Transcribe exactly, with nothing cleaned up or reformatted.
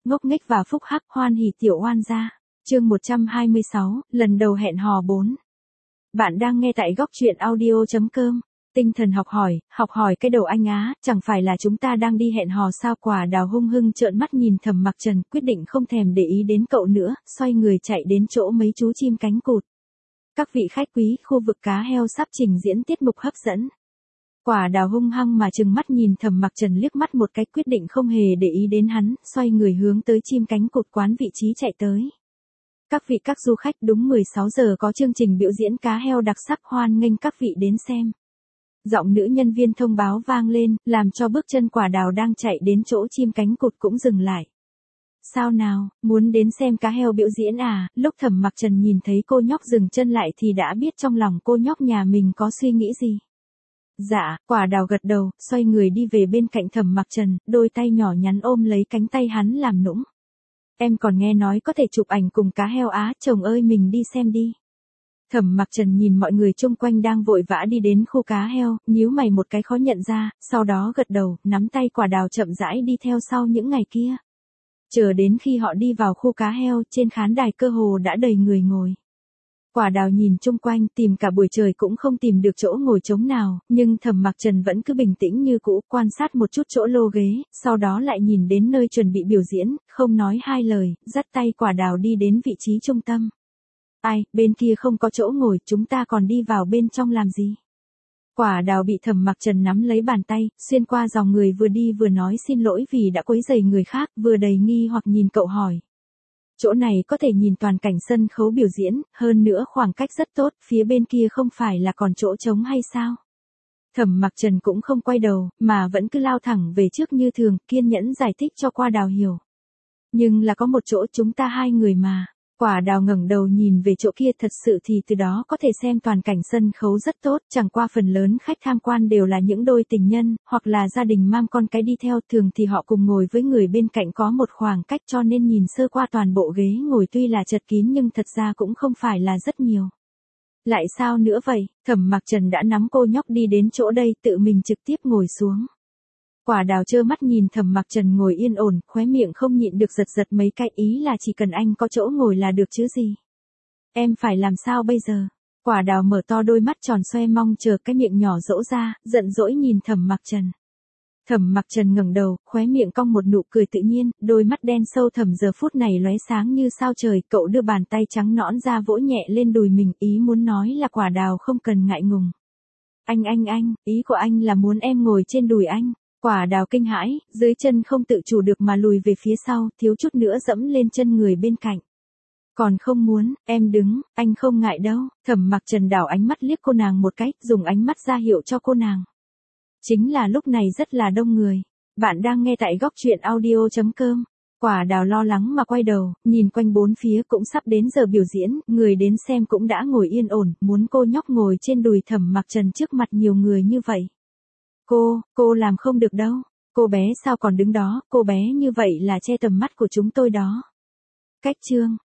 ngốc nghếch và phúc hắc, hoan hỉ tiểu oan gia. Chương một trăm hai mươi sáu, lần đầu hẹn hò bốn. Bạn đang nghe tại góc truyện audio chấm com. Tinh thần học hỏi, học hỏi cái đầu anh á, chẳng phải là chúng ta đang đi hẹn hò sao? Quả Đào hung hăng trợn mắt nhìn Thẩm Mặc Trần, quyết định không thèm để ý đến cậu nữa, xoay người chạy đến chỗ mấy chú chim cánh cụt. Các vị khách quý, khu vực cá heo sắp trình diễn tiết mục hấp dẫn. Quả Đào hung hăng mà trừng mắt nhìn Thẩm Mặc Trần liếc mắt một cái, quyết định không hề để ý đến hắn, xoay người hướng tới chim cánh cụt quán vị trí chạy tới. Các vị các du khách, đúng mười sáu giờ có chương trình biểu diễn cá heo đặc sắc, hoan nghênh các vị đến xem. Giọng nữ nhân viên thông báo vang lên, làm cho bước chân Quả Đào đang chạy đến chỗ chim cánh cụt cũng dừng lại. Sao nào, muốn đến xem cá heo biểu diễn à? Lúc Thẩm Mặc Trần nhìn thấy cô nhóc dừng chân lại thì đã biết trong lòng cô nhóc nhà mình có suy nghĩ gì. Dạ, Quả Đào gật đầu, xoay người đi về bên cạnh Thẩm Mặc Trần, đôi tay nhỏ nhắn ôm lấy cánh tay hắn làm nũng. Em còn nghe nói có thể chụp ảnh cùng cá heo á, chồng ơi mình đi xem đi. Thẩm Mặc Trần nhìn mọi người chung quanh đang vội vã đi đến khu cá heo, nhíu mày một cái khó nhận ra, sau đó gật đầu, nắm tay Quả Đào chậm rãi đi theo sau những ngày kia. Chờ đến khi họ đi vào khu cá heo, trên khán đài cơ hồ đã đầy người ngồi. Quả Đào nhìn chung quanh, tìm cả buổi trời cũng không tìm được chỗ ngồi trống nào, nhưng Thẩm Mặc Trần vẫn cứ bình tĩnh như cũ, quan sát một chút chỗ lô ghế, sau đó lại nhìn đến nơi chuẩn bị biểu diễn, không nói hai lời, dắt tay Quả Đào đi đến vị trí trung tâm. Ai, bên kia không có chỗ ngồi, chúng ta còn đi vào bên trong làm gì? Quả Đào bị Thẩm Mặc Trần nắm lấy bàn tay, xuyên qua dòng người vừa đi vừa nói xin lỗi vì đã quấy rầy người khác, vừa đầy nghi hoặc nhìn cậu hỏi. Chỗ này có thể nhìn toàn cảnh sân khấu biểu diễn, hơn nữa khoảng cách rất tốt, phía bên kia không phải là còn chỗ trống hay sao? Thẩm Mặc Trần cũng không quay đầu, mà vẫn cứ lao thẳng về trước như thường, kiên nhẫn giải thích cho Quả Đào hiểu. Nhưng là có một chỗ chúng ta hai người mà. Quả Đào ngẩng đầu nhìn về chỗ kia, thật sự thì từ đó có thể xem toàn cảnh sân khấu rất tốt, chẳng qua phần lớn khách tham quan đều là những đôi tình nhân, hoặc là gia đình mang con cái đi theo, thường thì họ cùng ngồi với người bên cạnh có một khoảng cách, cho nên nhìn sơ qua toàn bộ ghế ngồi tuy là chật kín nhưng thật ra cũng không phải là rất nhiều. Lại sao nữa vậy? Thẩm Mặc Trần đã nắm cô nhóc đi đến chỗ đây, tự mình trực tiếp ngồi xuống. Quả Đào trơ mắt nhìn Thẩm Mặc Trần ngồi yên ổn, khóe miệng không nhịn được giật giật mấy cái, ý là chỉ cần anh có chỗ ngồi là được chứ gì. Em phải làm sao bây giờ? Quả Đào mở to đôi mắt tròn xoe mong chờ, cái miệng nhỏ dỗ ra, giận dỗi nhìn Thẩm Mặc Trần. Thẩm Mặc Trần ngẩng đầu, khóe miệng cong một nụ cười tự nhiên, đôi mắt đen sâu thẳm giờ phút này lóe sáng như sao trời, cậu đưa bàn tay trắng nõn ra vỗ nhẹ lên đùi mình, ý muốn nói là Quả Đào không cần ngại ngùng. Anh anh anh, ý của anh là muốn em ngồi trên đùi anh. Quả Đào kinh hãi, dưới chân không tự chủ được mà lùi về phía sau, thiếu chút nữa dẫm lên chân người bên cạnh. Còn không muốn, em đứng, anh không ngại đâu. Thẩm Mặc Trần đảo ánh mắt liếc cô nàng một cái, dùng ánh mắt ra hiệu cho cô nàng. Chính là lúc này rất là đông người. Bạn đang nghe tại góc truyện audio chấm com. Quả Đào lo lắng mà quay đầu, nhìn quanh bốn phía, cũng sắp đến giờ biểu diễn, người đến xem cũng đã ngồi yên ổn, muốn cô nhóc ngồi trên đùi Thẩm Mặc Trần trước mặt nhiều người như vậy. Cô, cô làm không được đâu. Cô bé sao còn đứng đó, cô bé như vậy là che tầm mắt của chúng tôi đó. Cách chương,